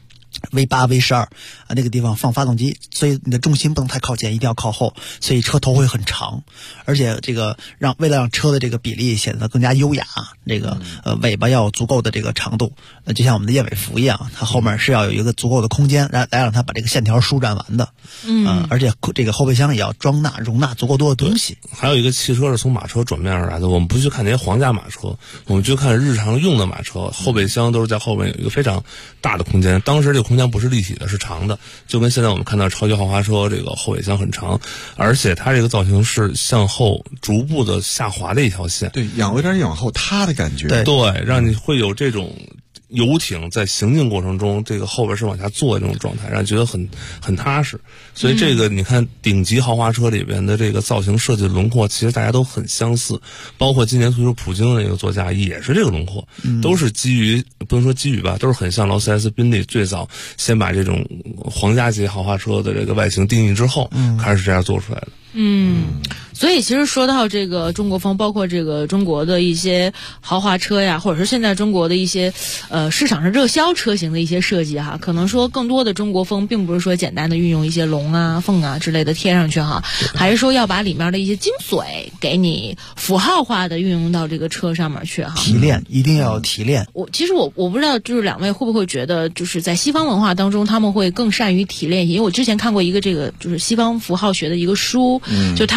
？V8、V12 啊，那个地方放发动机，所以你的重心不能太靠前，一定要靠后，所以车头会很长，而且这个为了让车的这个比例显得更加优雅，这个尾巴要有足够的这个长度，就像我们的燕尾服一样，它后面是要有一个足够的空间来让它把这个线条舒展完的，而且这个后备箱也要容纳足够多的东西。 还有一个汽车是从马车转变而来的，我们不去看那些皇家马车，我们去看日常用的马车，后备箱都是在后面有一个非常大的空间，当时这个空间不是立体的，是长的，就跟现在我们看到超级豪华车这个后备箱很长，而且它这个造型是向后逐步的下滑的一条线， 对，有点往后塌的感觉， 对，让你会有这种游艇在行进过程中，这个后边是往下坐的这种状态，让你觉得很踏实。所以这个你看顶级豪华车里边的这个造型设计轮廓，其实大家都很相似，包括今年推出普京的那个座驾也是这个轮廓，都是基于不能说基于吧，都是很像劳斯莱斯宾利最早先把这种皇家级豪华车的这个外形定义之后，开始这样做出来的。 所以其实说到这个中国风，包括这个中国的一些豪华车呀，或者是现在中国的一些市场上热销车型的一些设计哈，可能说更多的中国风并不是说简单的运用一些龙啊、凤啊之类的贴上去哈，还是说要把里面的一些精髓给你符号化的运用到这个车上面去哈。 提炼一定要有提炼。 其实我不知道，就是两位会不会觉得，就是在西方文化当中他们会更善于提炼，因为我之前看过一个这个就是西方符号学的一个书，就他们把很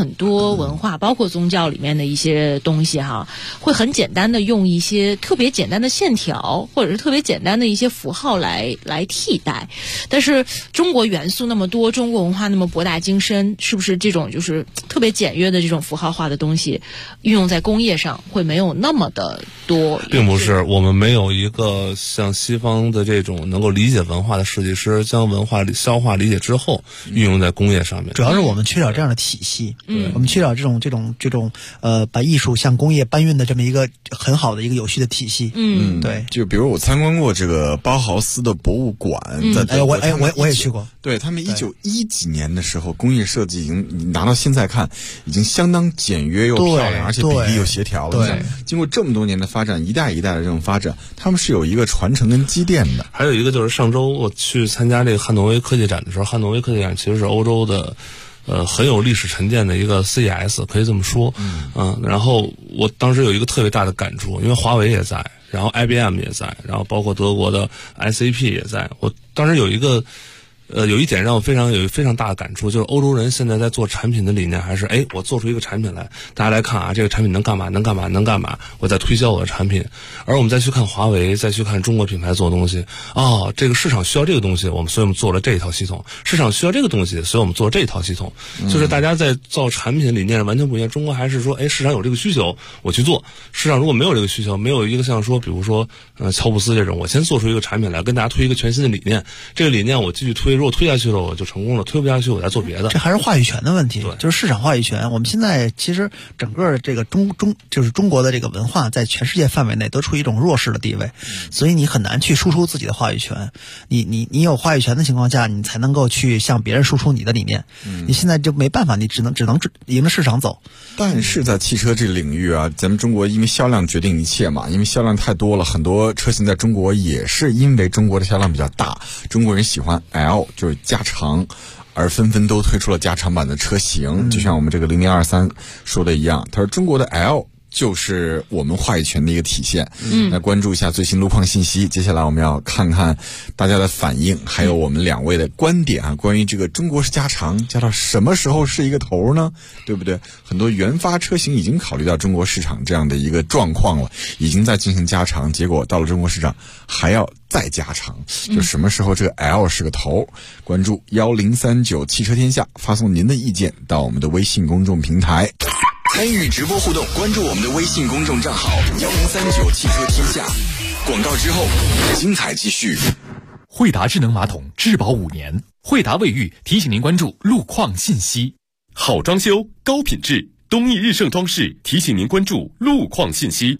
很多文化，包括宗教里面的一些东西哈，会很简单的用一些特别简单的线条或者是特别简单的一些符号来替代。但是中国元素那么多，中国文化那么博大精深，是不是这种就是特别简约的这种符号化的东西运用在工业上会没有那么的多？ 并不是，我们没有一个像西方的这种能够理解文化的设计师，将文化消化理解之后运用在工业上面。 主要是我们缺少这样的体系，我们缺少这种把艺术向工业搬运的这么一个很好的一个有序的体系。对， 就比如我参观过这个包豪斯的博物馆， 我也去过。 对，他们1910几年的时候，工业设计已经拿到现在看，已经相当简约又漂亮，而且比例又协调了。对，经过这么多年的发展，一代一代的这种发展，他们是有一个传承跟积淀的。 还有一个就是上周我去参加这个汉诺威科技展的时候，汉诺威科技展其实是欧洲的很有历史沉淀的一个 CES， 可以这么说。然后我当时有一个特别大的感触，因为华为也在，然后 IBM 也在，然后包括德国的 SAP 也在。我当时有一点让我有非常大的感触，就是欧洲人现在在做产品的理念还是我做出一个产品来，大家来看啊，这个产品能干嘛，我在推销我的产品。而我们再去看华为，再去看中国品牌做的东西，这个市场需要这个东西，所以我们做了这一套系统；市场需要这个东西，所以我们做了这一套系统。就是大家在造产品的理念完全不一样。中国还是说，市场有这个需求，我去做；市场如果没有这个需求，没有一个像说，比如说乔布斯这种，我先做出一个产品来，跟大家推一个全新的理念，这个理念我继续推。如果推下去了，我就成功了；推不下去，我再做别的。 这还是话语权的问题，就是市场话语权。我们现在其实整个这个就是中国的这个文化，在全世界范围内都处于一种弱势的地位，所以你很难去输出自己的话语权。你有话语权的情况下，你才能够去向别人输出你的理念。你现在就没办法，你只能迎着市场走。 但是在汽车这个领域啊，咱们中国因为销量决定一切嘛，因为销量太多了，很多车型在中国也是因为中国的销量比较大，中国人喜欢 L 就是加长，而纷纷都推出了加长版的车型。就像我们这个0023说的一样，他说中国的 L 就是我们话语权的一个体现。来关注一下最新路况信息。接下来我们要看看大家的反应，还有我们两位的观点啊。关于这个中国式加长，加到什么时候是一个头呢？对不对？很多原发车型已经考虑到中国市场这样的一个状况了，已经在进行加长，结果到了中国市场还要再加长，就什么时候这个 L 是个头？关注1039汽车天下，发送您的意见到我们的微信公众平台。参与直播互动，关注我们的微信公众账号1039汽车天下。广告之后，精彩继续。 惠达智能马桶质保5年，惠达卫浴提醒您关注路况信息。好装修，高品质，东义日盛装饰提醒您关注路况信息。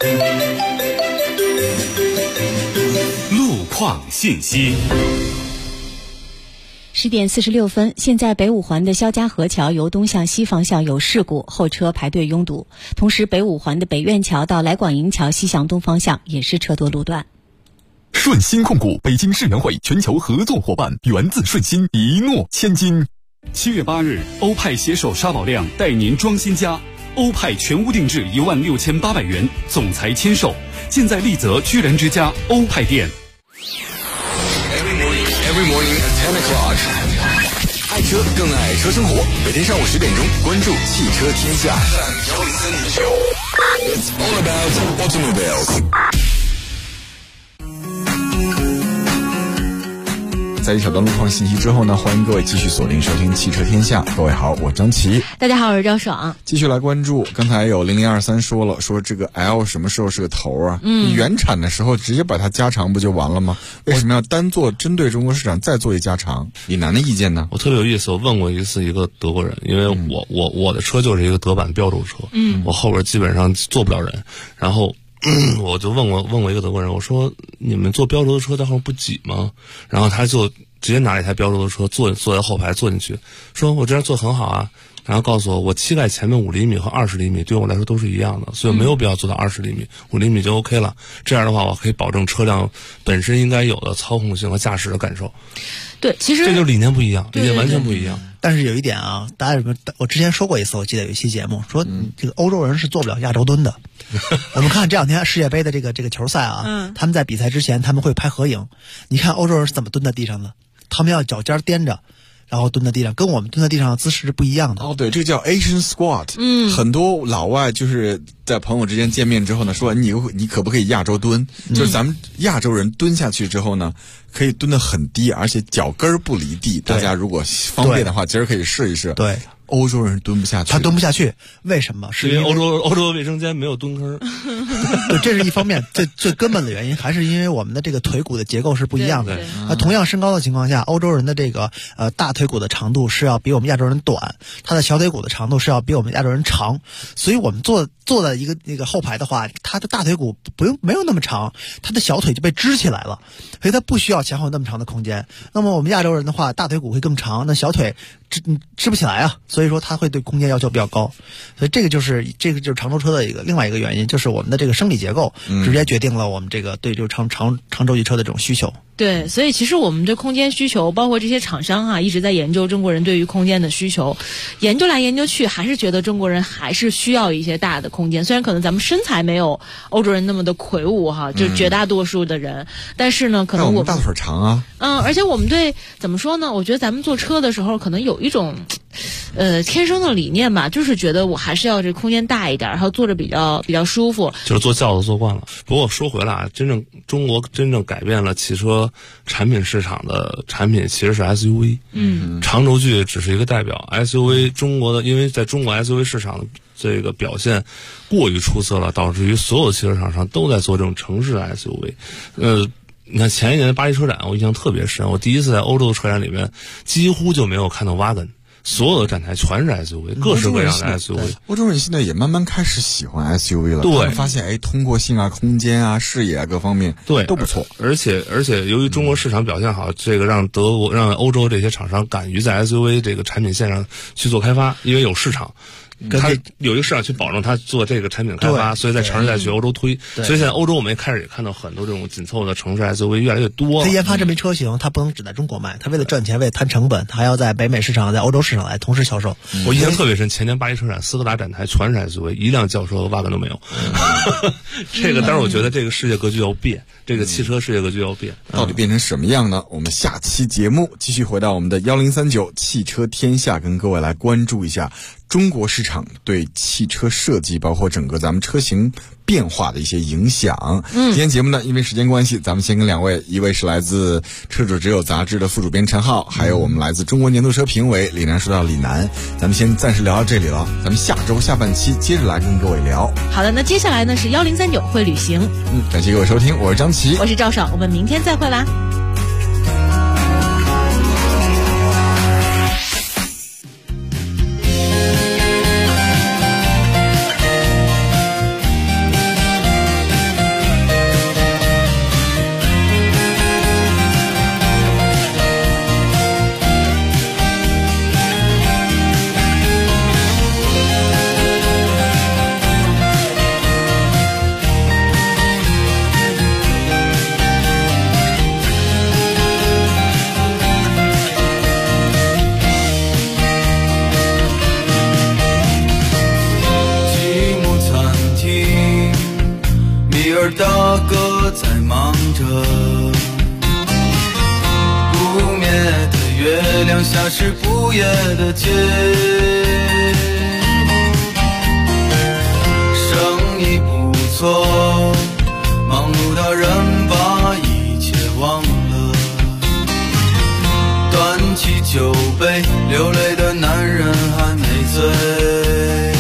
路况信息。 10点46分，现在北五环的肖家河桥由东向西方向有事故，后车排队拥堵。同时，北五环的北苑桥到来广营桥西向东方向也是车多路段。 顺鑫控股北京世园会全球合作伙伴，源自顺鑫，一诺千金。 7月8日，欧派携手沙宝亮带您装新家，欧派全屋定制16800元，总裁签售，现在丽泽居然之家欧派店。 Every morning at 10 o'clock， 爱车更爱车生活。每天上午10点钟，关注汽车天下。It's all about automobiles。 在一小段路况信息之后呢，欢迎各位继续锁定收听汽车天下。各位好，我张琪。 大家好，我是赵爽。 继续来关注，刚才有0023说了，说这个 L 什么时候是个头啊？原产的时候直接把它加长不就完了吗？为什么要单做针对中国市场再做一加长？李楠的意见呢？ 我特别有意思，我问过一次一个德国人，因为我的车就是一个德版标注车，我后边基本上坐不了人，然后我就问过一个德国人，我说你们坐标轴的车在后面不挤吗？然后他就直接拿了一台标轴的车坐在后排坐进去，说我这样坐很好啊，然后告诉我膝盖前面5厘米和20厘米对我来说都是一样的，所以没有必要做到20厘米，5厘米就 OK 了。这样的话我可以保证车辆本身应该有的操控性和驾驶的感受。 对，其实这就理念不一样，理念完全不一样。 但是有一点啊，大家有没有？我之前说过一次，我记得有一期节目说，这个欧洲人是做不了亚洲蹲的。我们看这两天世界杯的这个球赛啊，他们在比赛之前他们会拍合影，你看欧洲人是怎么蹲在地上的？他们要脚尖踮着， 然后蹲在地上，跟我们蹲在地上的姿势是不一样的。 哦，对，这个叫 Asian squat。很多老外就是在朋友之间见面之后呢，说你可不可以亚洲蹲？就是咱们亚洲人蹲下去之后呢，可以蹲得很低，而且脚跟不离地。大家如果方便的话，今儿可以试一试。 对。 欧洲人蹲不下去， 他蹲不下去，为什么？ 是因为欧洲的卫生间没有蹲坑。 对，这是一方面，最根本的原因还是因为我们的这个腿骨的结构是不一样的。同样身高的情况下，欧洲人的这个大腿骨的长度是要比我们亚洲人短，他的小腿骨的长度是要比我们亚洲人长，所以我们坐在一个那个后排的话，他的大腿骨没有那么长，他的小腿就被支起来了，所以他不需要前后那么长的空间。那么我们亚洲人的话，大腿骨会更长，那小腿支不起来啊，所以说他会对空间要求比较高，所以这个就是长轴车的另外一个原因，就是我们的这个生理结构直接决定了我们这个对这个长轴距车的这种需求。 对，所以其实我们对空间需求，包括这些厂商啊，一直在研究中国人对于空间的需求，研究来研究去，还是觉得中国人还是需要一些大的空间。虽然可能咱们身材没有欧洲人那么的魁梧哈，就绝大多数的人，但是呢，可能我们大腿长啊。 而且我们对怎么说呢？我觉得咱们坐车的时候，可能有一种天生的理念吧，就是觉得我还是要这空间大一点，然后坐着比较舒服。 就是坐轿子坐惯了。不过说回来啊，中国真正改变了汽车产品市场的产品其实是 SUV。长轴距只是一个代表。SUV 因为在中国 SUV 市场的这个表现过于出色了，导致于所有汽车厂商都在做这种城市 SUV。你看前一年的巴黎车展，我印象特别深。我第一次在欧洲的车展里面，几乎就没有看到 Wagon， 所有的展台全是 SUV， 各式各样的 SUV。 欧洲人现在也慢慢开始喜欢 SUV 了， 对， 他们发现通过性啊、空间啊、视野啊各方面对都不错。而且由于中国市场表现好，这个让欧洲这些厂商敢于在 SUV 这个产品线上去做开发，因为有市场。他有一个市场去保证他做这个产品开发，所以在城市再去欧洲推。所以现在欧洲我们也开始看到很多这种紧凑的城市 SUV 越来越多。 他研发这枚车型，他不能只在中国卖，他为了赚钱，为了摊成本，他还要在北美市场、在欧洲市场来同时销售。 我印象特别深，前年巴黎车展斯柯达展台全是 SUV， 一辆轿车和Wagon都没有。这个，但是我觉得这个世界格局要变，这个汽车世界格局要变， 到底变成什么样呢？我们下期节目继续回到我们的1039汽车天下，跟各位来关注一下中国市场对汽车设计，包括整个咱们车型变化的一些影响。今天节目呢，因为时间关系，咱们先跟两位，一位是来自车主只有杂志的副主编陈浩，还有我们来自中国年度车评委李楠说到李楠，咱们先暂时聊到这里了，咱们下周下半期接着来跟各位聊。 好的，那接下来呢是1039会旅行。 感谢各位收听，我是张琪， 我是赵爽，我们明天再会啦。 大哥在忙着，不灭的月亮下是不夜的街，生意不错，忙碌的人把一切忘了，端起酒杯，流泪的男人还没醉。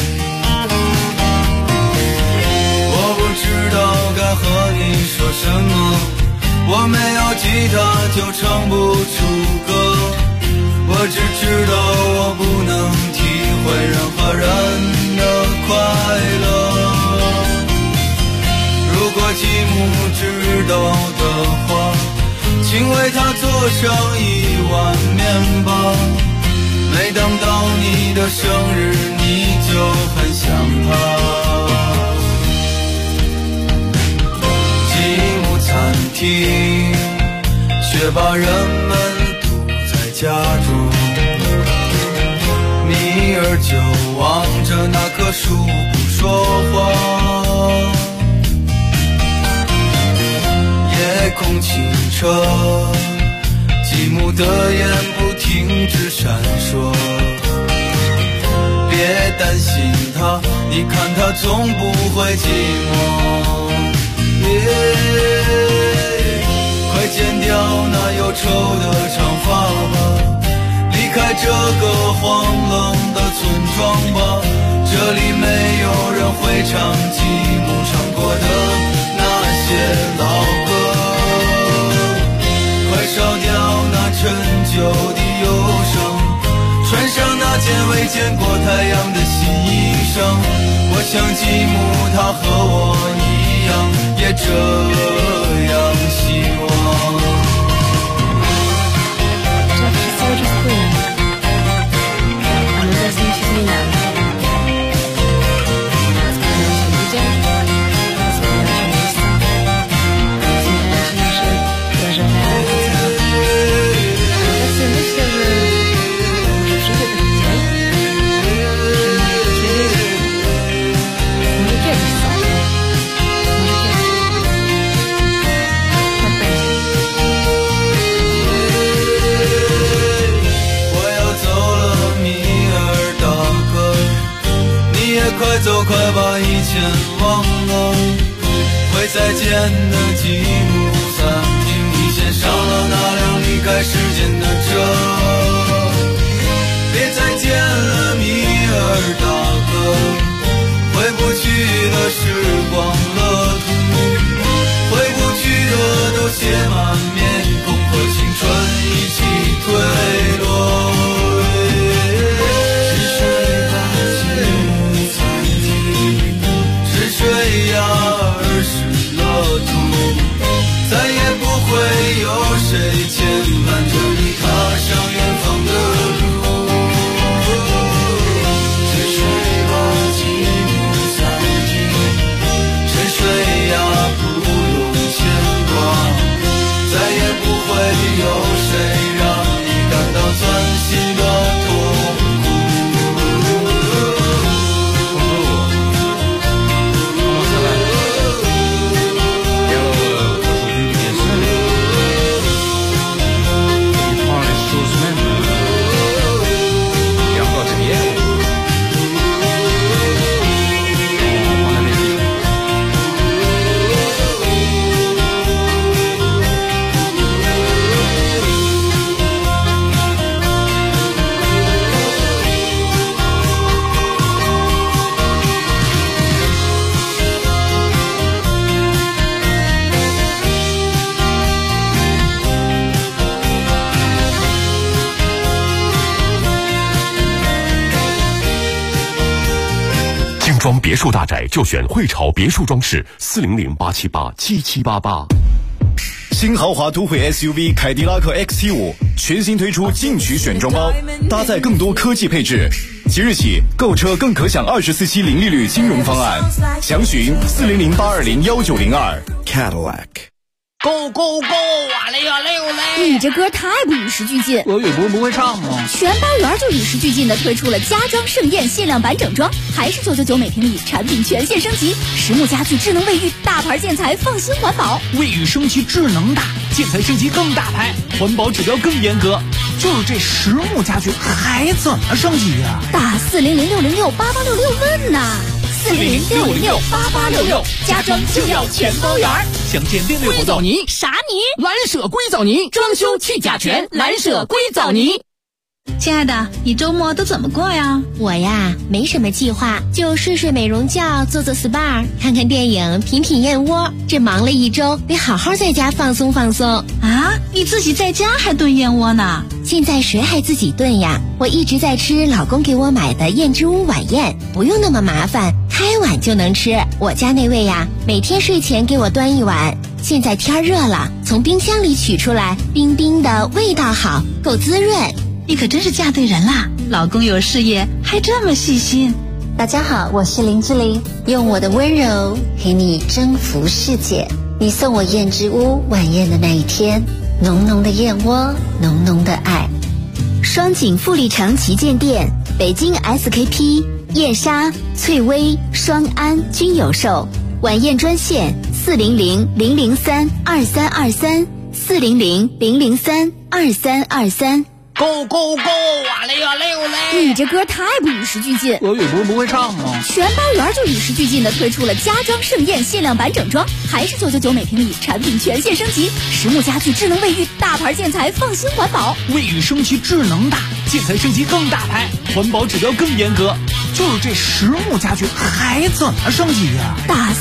和你说什么？我没有吉他就唱不出歌，我只知道我不能体会任何人的快乐。如果继母知道的话，请为他做上1碗面包。每当到你的生日，你就很想他。餐厅却把人们堵在家中，米儿就望着那棵树不说话，夜空清澈，寂积木的眼不停止闪烁。别担心它，你看它总不会寂寞。快剪掉那忧愁的长发吧，离开这个荒冷的村庄吧，这里没有人会唱积木唱过的那些老歌。快烧掉那陈旧的忧伤，穿上那件未见过太阳的新衣裳。我想积木它和我一样，也这样希望。快走快把以前忘了，会再见的积木餐厅，你先上了那辆离开时间的车。别再见了米尔大哥，回不去的时光乐土，回不去的都写满面孔，和青春一起坠落。水呀，儿时乐土，再也不会有谁牵绊着你踏上远方的路。沉睡吧，积木餐厅，沉睡呀，不用牵挂，再也不会有谁让你感到钻心的痛苦。 装别墅大宅就选汇潮别墅装饰，400-878-7788。 新豪华都会 SUV 凯迪拉克 XT5 全新推出进取选装包，搭载更多科技配置。即日起购车更可享24期零利率金融方案，详询400-820-1902 Cadillac。 Go go go！ 哇嘞哇嘞哇嘞！ 你这歌太不与时俱进。 俄语不会唱吗？ 全包圆就与时俱进的推出了家装盛宴限量版整装，还是999每平米，产品全线升级，实木家具、智能卫浴、大牌建材，放心环保。 卫浴升级智能大，建材升级更大牌，环保指标更严格。就是这实木家具还怎么升级啊？ 打400-606-8866问呐！400-606-8866，家装就要全包圆。 想见电力硅藻泥啥泥？ 蓝舍硅藻泥，装修去甲醛，蓝舍硅藻泥。 亲爱的，你周末都怎么过呀？ 我呀，没什么计划，就睡睡美容觉，做做 SPA， 看看电影，品品燕窝。这忙了一周，得好好在家放松放松啊！你自己在家还炖燕窝呢？ 现在谁还自己炖呀？我一直在吃老公给我买的燕之屋晚宴，不用那么麻烦，开碗就能吃。我家那位呀，每天睡前给我端一碗。现在天热了，从冰箱里取出来，冰冰的，味道好，够滋润。 你可真是嫁对人啦！老公有事业，还这么细心。 大家好，我是林志玲，用我的温柔陪你征服世界。你送我燕之屋晚宴的那一天，浓浓的燕窝，浓浓的爱。 双井富力城旗舰店、北京 SKP、燕莎、翠微、双安均有售。晚宴专线400-003-2323。 400-003-2323。 Go go go！哇嘞哇嘞哇嘞！ 你这歌太不与时俱进。 俄语不会唱吗？ 全包圆就与时俱进的推出了家装盛宴限量版整装，还是999每平米，产品全线升级，实木家具、智能卫浴，大牌建材，放心环保。 卫浴升级智能大，建材升级更大牌，环保指标更严格。就是这实木家具还怎么升级呀？ 大